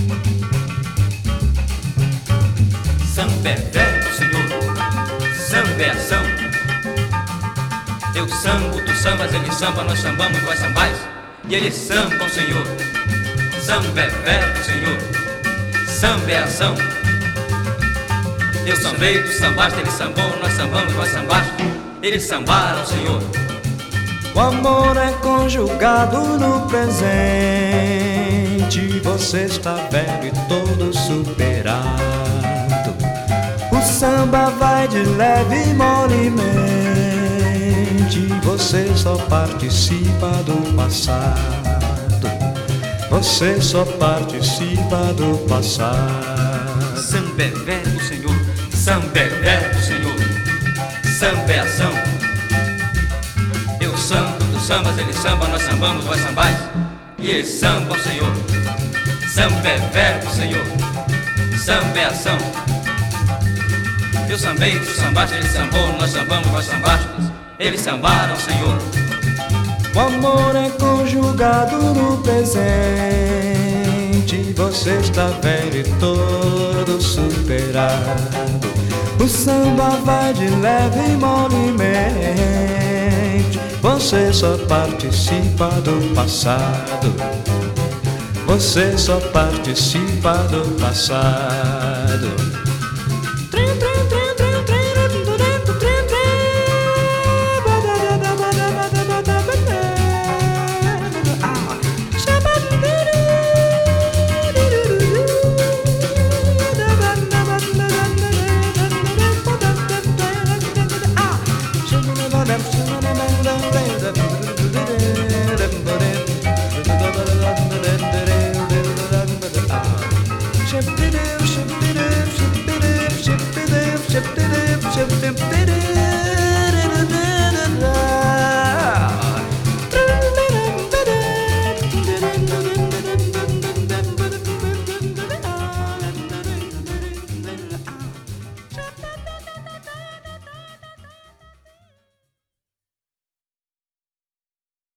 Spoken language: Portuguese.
Samba é verbo, senhor, samba é ação. Eu sambo, tu sambas, ele samba, nós sambamos, vós sambais, e eles sambam, senhor. Samba é verbo, senhor, samba é ação. Eu sambei, tu sambaste, ele sambou, nós sambamos, vós sambaste, eles sambaram, senhor. O amor é conjugado no presente, você está velho e todo superado. O samba vai de leve e molemente, você só participa do passado. Você só participa do passado. Samba é verbo, senhor, samba é verbo, senhor, samba é ação. Eu sambo, tu sambas, ele samba, nós sambamos, vós sambais, e eles sambam, senhor. Samba é verbo, senhor, samba é ação. Eu sambei, tu sambaste, ele sambou, nós sambamos, vós sambastes, eles sambaram, senhor. O amor é conjugado no presente, você está velho e todo superado. O samba vai de leve e molemente, você só participa do passado. Você só participa do passado.